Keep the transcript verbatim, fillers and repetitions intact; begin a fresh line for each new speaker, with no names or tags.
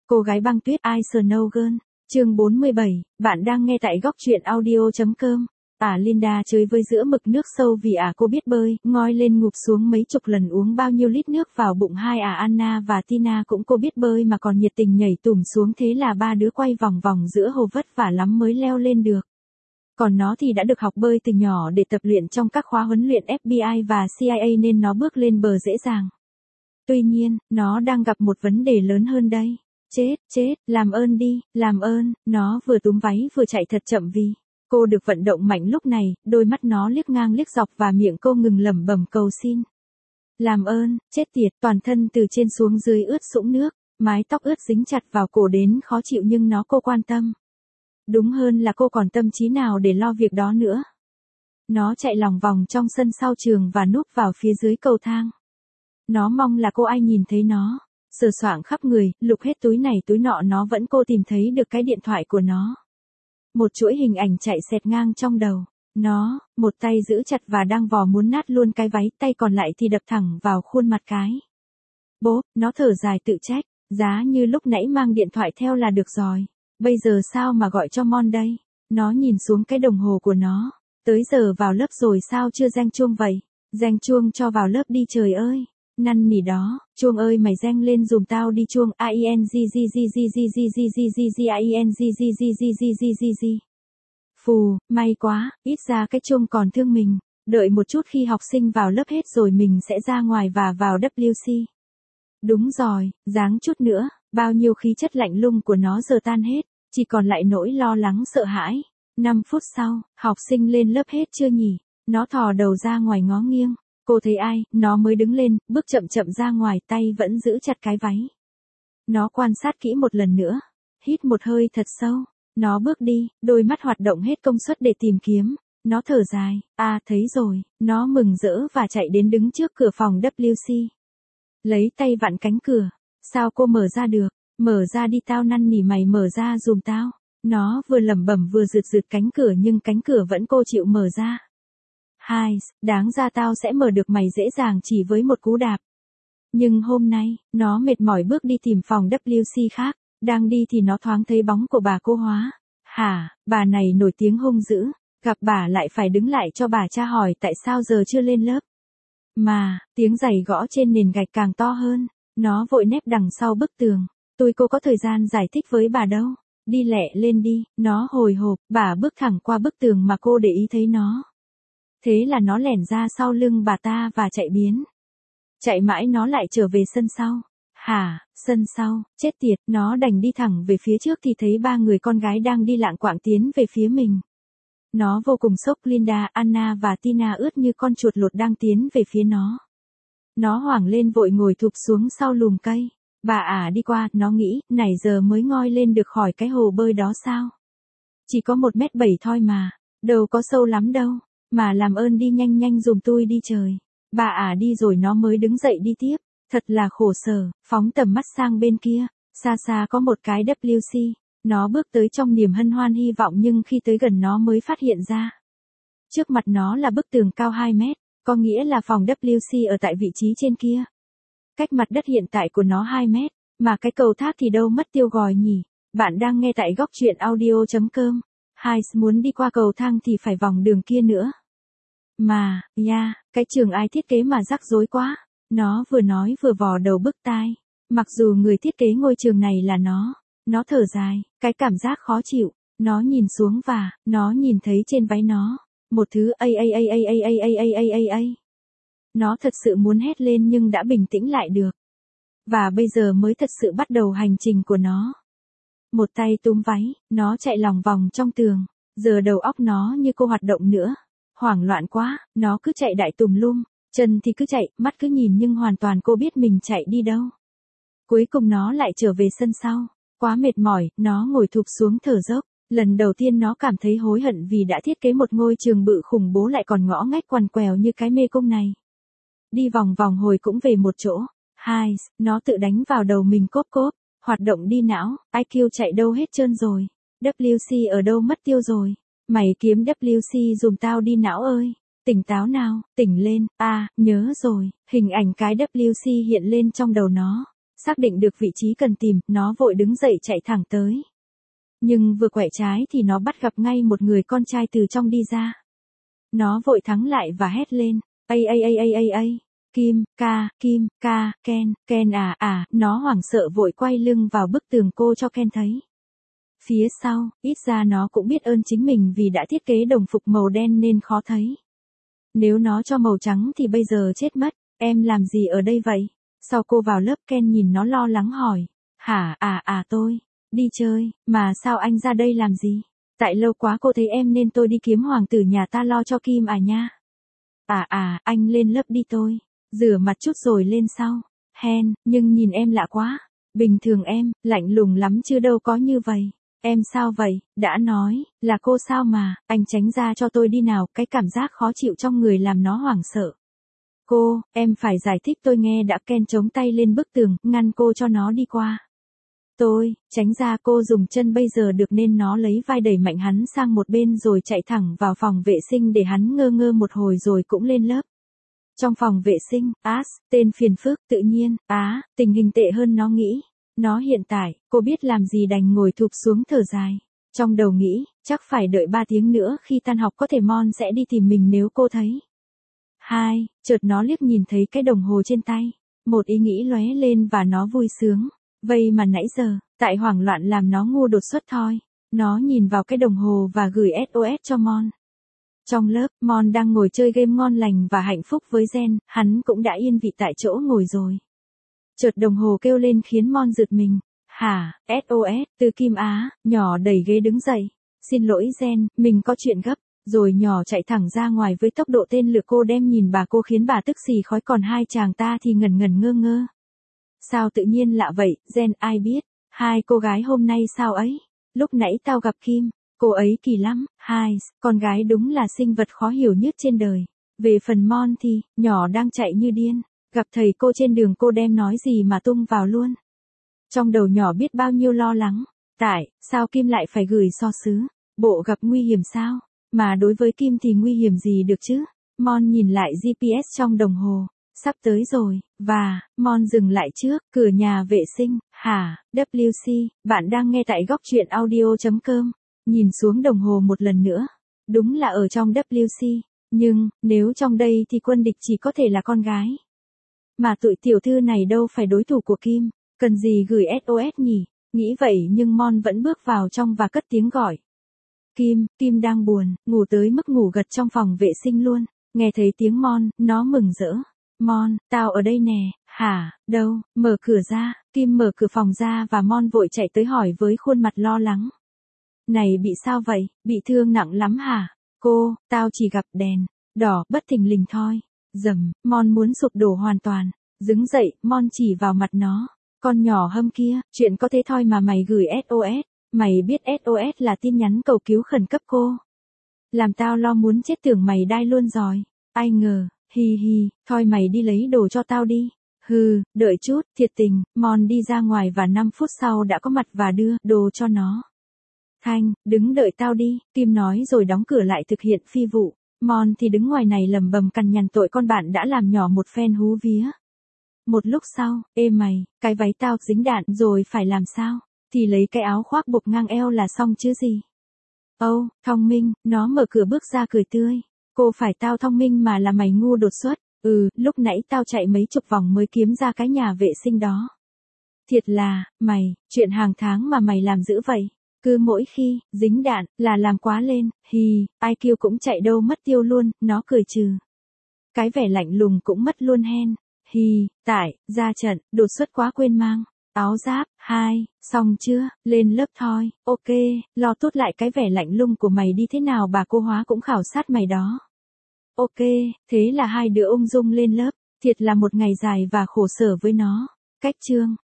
Cô gái băng tuyết Ice Snow Girl, chương bốn mươi bảy, bạn đang nghe tại góc truyện audio.com. Ả Linda chơi với giữa mực nước sâu vì ả cô biết bơi, ngoi lên ngụp xuống mấy chục lần uống bao nhiêu lít nước vào bụng. Hai ả Anna và Tina cũng cô biết bơi mà còn nhiệt tình nhảy tùm xuống, thế là ba đứa quay vòng vòng giữa hồ vất vả lắm mới leo lên được. Còn nó thì đã được học bơi từ nhỏ để tập luyện trong các khóa huấn luyện ép bê i và xê i a nên nó bước lên bờ dễ dàng. Tuy nhiên, nó đang gặp một vấn đề lớn hơn đây. Chết, chết, làm ơn đi, làm ơn, nó vừa túm váy vừa chạy thật chậm vì cô được vận động mạnh lúc này, đôi mắt nó liếc ngang liếc dọc và miệng cô ngừng lẩm bẩm cầu xin. Làm ơn, chết tiệt, toàn thân từ trên xuống dưới ướt sũng nước, mái tóc ướt dính chặt vào cổ đến khó chịu nhưng nó cô quan tâm. Đúng hơn là cô còn tâm trí nào để lo việc đó nữa. Nó chạy lòng vòng trong sân sau trường và núp vào phía dưới cầu thang. Nó mong là cô ai nhìn thấy nó. Sờ soạng khắp người, lục hết túi này túi nọ nó vẫn cô tìm thấy được cái điện thoại của nó. Một chuỗi hình ảnh chạy xẹt ngang trong đầu. Nó, một tay giữ chặt và đang vò muốn nát luôn cái váy, tay còn lại thì đập thẳng vào khuôn mặt cái. Bố, nó thở dài tự trách, giá như lúc nãy mang điện thoại theo là được rồi. Bây giờ sao mà gọi cho Mon đây? Nó nhìn xuống cái đồng hồ của nó. Tới giờ vào lớp rồi sao chưa reng chuông vậy? Reng chuông cho vào lớp đi trời ơi. Năn nỉ đó, chuông ơi mày reng lên dùm tao đi chuông. A I N G G G G G G G G G G A I N G G G G G G G G. Phù, may quá, ít ra cái chuông còn thương mình. Đợi một chút khi học sinh vào lớp hết rồi mình sẽ ra ngoài và vào W C. Đúng rồi, dáng chút nữa, bao nhiêu khí chất lạnh lùng của nó giờ tan hết, chỉ còn lại nỗi lo lắng sợ hãi. năm phút sau, học sinh lên lớp hết chưa nhỉ? Nó thò đầu ra ngoài ngó nghiêng. Cô thấy ai, nó mới đứng lên, bước chậm chậm ra ngoài, tay vẫn giữ chặt cái váy. Nó quan sát kỹ một lần nữa, hít một hơi thật sâu, nó bước đi, đôi mắt hoạt động hết công suất để tìm kiếm, nó thở dài, à thấy rồi, nó mừng rỡ và chạy đến đứng trước cửa phòng W C. Lấy tay vặn cánh cửa, sao cô mở ra được, mở ra đi tao năn nỉ mày mở ra dùm tao. Nó vừa lẩm bẩm vừa rượt rượt cánh cửa nhưng cánh cửa vẫn cô chịu mở ra. Hai, đáng ra tao sẽ mở được mày dễ dàng chỉ với một cú đạp. Nhưng hôm nay, nó mệt mỏi bước đi tìm phòng W C khác, đang đi thì nó thoáng thấy bóng của bà cô Hóa. Hả, bà này nổi tiếng hung dữ, gặp bà lại phải đứng lại cho bà tra hỏi tại sao giờ chưa lên lớp. Mà, tiếng giày gõ trên nền gạch càng to hơn, nó vội nép đằng sau bức tường. Tôi cô có thời gian giải thích với bà đâu, đi lẹ lên đi, nó hồi hộp, bà bước thẳng qua bức tường mà cô để ý thấy nó. Thế là nó lẻn ra sau lưng bà ta và chạy biến. Chạy mãi nó lại trở về sân sau. Hả, sân sau, chết tiệt, nó đành đi thẳng về phía trước thì thấy ba người con gái đang đi lạng quạng tiến về phía mình. Nó vô cùng sốc, Linda, Anna và Tina ướt như con chuột lột đang tiến về phía nó. Nó hoảng lên vội ngồi thụp xuống sau lùm cây. Bà ả đi qua, nó nghĩ, nãy giờ mới ngoi lên được khỏi cái hồ bơi đó sao? Chỉ có một mét bảy thôi mà, đâu có sâu lắm đâu. Mà làm ơn đi nhanh nhanh dùm tôi đi trời. Bà ả đi rồi nó mới đứng dậy đi tiếp. Thật là khổ sở, phóng tầm mắt sang bên kia. Xa xa có một cái W C. Nó bước tới trong niềm hân hoan hy vọng nhưng khi tới gần nó mới phát hiện ra. Trước mặt nó là bức tường cao hai mét, có nghĩa là phòng W C ở tại vị trí trên kia. Cách mặt đất hiện tại của nó hai mét, mà cái cầu thác thì đâu mất tiêu gòi nhỉ. Bạn đang nghe tại góc truyện audio.com. Hai muốn đi qua cầu thang thì phải vòng đường kia nữa. Mà, ya, yeah, cái trường ai thiết kế mà rắc rối quá. Nó vừa nói vừa vò đầu bứt tai. Mặc dù người thiết kế ngôi trường này là nó. Nó thở dài, cái cảm giác khó chịu. Nó nhìn xuống và, nó nhìn thấy trên váy nó. Một thứ a a a a a a a a a a a. Nó thật sự muốn hét lên nhưng đã bình tĩnh lại được. Và bây giờ mới thật sự bắt đầu hành trình của nó. Một tay túm váy, nó chạy lòng vòng trong tường. Giờ đầu óc nó như cô hoạt động nữa. Hoảng loạn quá, nó cứ chạy đại tùm lum, chân thì cứ chạy, mắt cứ nhìn nhưng hoàn toàn cô biết mình chạy đi đâu. Cuối cùng nó lại trở về sân sau, quá mệt mỏi, nó ngồi thụp xuống thở dốc. Lần đầu tiên nó cảm thấy hối hận vì đã thiết kế một ngôi trường bự khủng bố lại còn ngõ ngách quằn quèo như cái mê cung này. Đi vòng vòng hồi cũng về một chỗ. Hai, nó tự đánh vào đầu mình cốp cốp, hoạt động đi não, I Q chạy đâu hết trơn rồi. W C ở đâu mất tiêu rồi. Mày kiếm W C dùm tao đi não ơi. Tỉnh táo nào, tỉnh lên, à, nhớ rồi, hình ảnh cái W C hiện lên trong đầu nó. Xác định được vị trí cần tìm, nó vội đứng dậy chạy thẳng tới. Nhưng vừa quẹo trái thì nó bắt gặp ngay một người con trai từ trong đi ra. Nó vội thắng lại và hét lên, ây ây ây ây ây ây, Kim, ca, Kim, ca, Ken, Ken à à, nó hoảng sợ vội quay lưng vào bức tường cô cho Ken thấy. Phía sau, ít ra nó cũng biết ơn chính mình vì đã thiết kế đồng phục màu đen nên khó thấy. Nếu nó cho màu trắng thì bây giờ chết mất, em làm gì ở đây vậy? Sau cô vào lớp Ken nhìn nó lo lắng hỏi, hả à à tôi, đi chơi, mà sao anh ra đây làm gì? Tại lâu quá cô thấy em nên tôi đi kiếm hoàng tử nhà ta lo cho Kim à nha. À à, anh lên lớp đi tôi, rửa mặt chút rồi lên sau. Hen, nhưng nhìn em lạ quá, bình thường em, lạnh lùng lắm chứ đâu có như vậy. Em sao vậy, đã nói, là cô sao mà, anh tránh ra cho tôi đi nào, cái cảm giác khó chịu trong người làm nó hoảng sợ. Cô, em phải giải thích tôi nghe đã. Ken chống tay lên bức tường, ngăn cô cho nó đi qua. Tôi, tránh ra cô dùng chân bây giờ được nên nó lấy vai đẩy mạnh hắn sang một bên rồi chạy thẳng vào phòng vệ sinh để hắn ngơ ngơ một hồi rồi cũng lên lớp. Trong phòng vệ sinh, As, tên phiền phức, tự nhiên, á, tình hình tệ hơn nó nghĩ. Nó hiện tại, cô biết làm gì đành ngồi thụp xuống thở dài. Trong đầu nghĩ, chắc phải đợi ba tiếng nữa khi tan học có thể Mon sẽ đi tìm mình nếu cô thấy. Hai, chợt nó liếc nhìn thấy cái đồng hồ trên tay. Một ý nghĩ lóe lên và nó vui sướng. Vậy mà nãy giờ, tại hoảng loạn làm nó ngu đột xuất thôi. Nó nhìn vào cái đồng hồ và gửi ét ô ét cho Mon. Trong lớp, Mon đang ngồi chơi game ngon lành và hạnh phúc với Gen, hắn cũng đã yên vị tại chỗ ngồi rồi. Chợt đồng hồ kêu lên khiến Mon giật mình. Hả, ét ô ét, từ Kim Á, nhỏ đẩy ghế đứng dậy. Xin lỗi Gen, mình có chuyện gấp. Rồi nhỏ chạy thẳng ra ngoài với tốc độ tên lửa. Cô đem nhìn bà cô khiến bà tức xì khói, còn hai chàng ta thì ngẩn ngẩn ngơ ngơ. Sao tự nhiên lạ vậy, Gen ai biết, hai cô gái hôm nay sao ấy, lúc nãy tao gặp Kim, cô ấy kỳ lắm, hai, con gái đúng là sinh vật khó hiểu nhất trên đời. Về phần Mon thì, nhỏ đang chạy như điên, gặp thầy cô trên đường cô đem nói gì mà tung vào luôn. Trong đầu nhỏ biết bao nhiêu lo lắng, tại, sao Kim lại phải gửi so sứ, bộ gặp nguy hiểm sao, mà đối với Kim thì nguy hiểm gì được chứ. Mon nhìn lại giê pê ét trong đồng hồ. Sắp tới rồi, và, Mon dừng lại trước, cửa nhà vệ sinh, hả, vê xê, bạn đang nghe tại góc truyện audio chấm com, nhìn xuống đồng hồ một lần nữa, đúng là ở trong vê xê, nhưng, nếu trong đây thì quân địch chỉ có thể là con gái. Mà tụi tiểu thư này đâu phải đối thủ của Kim, cần gì gửi ét ô ét nhỉ, nghĩ vậy nhưng Mon vẫn bước vào trong và cất tiếng gọi. Kim, Kim đang buồn, ngủ tới mức ngủ gật trong phòng vệ sinh luôn, nghe thấy tiếng Mon, nó mừng rỡ. Mon, tao ở đây nè, hả, đâu, mở cửa ra, Kim mở cửa phòng ra và Mon vội chạy tới hỏi với khuôn mặt lo lắng. Này bị sao vậy, bị thương nặng lắm hả? Cô, tao chỉ gặp đèn đỏ, bất thình lình thôi. Dầm, Mon muốn sụp đổ hoàn toàn. Đứng dậy, Mon chỉ vào mặt nó. Con nhỏ hâm kia, chuyện có thế thôi mà mày gửi ét ô ét. Mày biết ét ô ét là tin nhắn cầu cứu khẩn cấp cô. Làm tao lo muốn chết, tưởng mày đai luôn rồi. Ai ngờ. Hi hi, thôi mày đi lấy đồ cho tao đi. Hừ, đợi chút, thiệt tình. Mon đi ra ngoài và năm phút sau đã có mặt và đưa đồ cho nó. Thanh, đứng đợi tao đi, Kim nói rồi đóng cửa lại thực hiện phi vụ. Mon thì đứng ngoài này lầm bầm cằn nhằn tội con bạn đã làm nhỏ một phen hú vía. Một lúc sau, ê mày, cái váy tao dính đạn rồi phải làm sao? Thì lấy cái áo khoác buộc ngang eo là xong chứ gì. Âu, oh, thông minh, nó mở cửa bước ra cười tươi. Cô phải tao thông minh mà là mày ngu đột xuất. Ừ, lúc nãy tao chạy mấy chục vòng mới kiếm ra cái nhà vệ sinh đó. Thiệt là, mày, chuyện hàng tháng mà mày làm dữ vậy. Cứ mỗi khi, dính đạn, là làm quá lên, hi, i kiu cũng chạy đâu mất tiêu luôn, nó cười trừ. Cái vẻ lạnh lùng cũng mất luôn hen. Hi, tại, ra trận, đột xuất quá quên mang. Áo giáp, hai, xong chưa, lên lớp thôi, ok, lo tốt lại cái vẻ lạnh lùng của mày đi, thế nào bà cô hóa cũng khảo sát mày đó. Ok, thế là hai đứa ung dung lên lớp, thiệt là một ngày dài và khổ sở với nó. Cách chương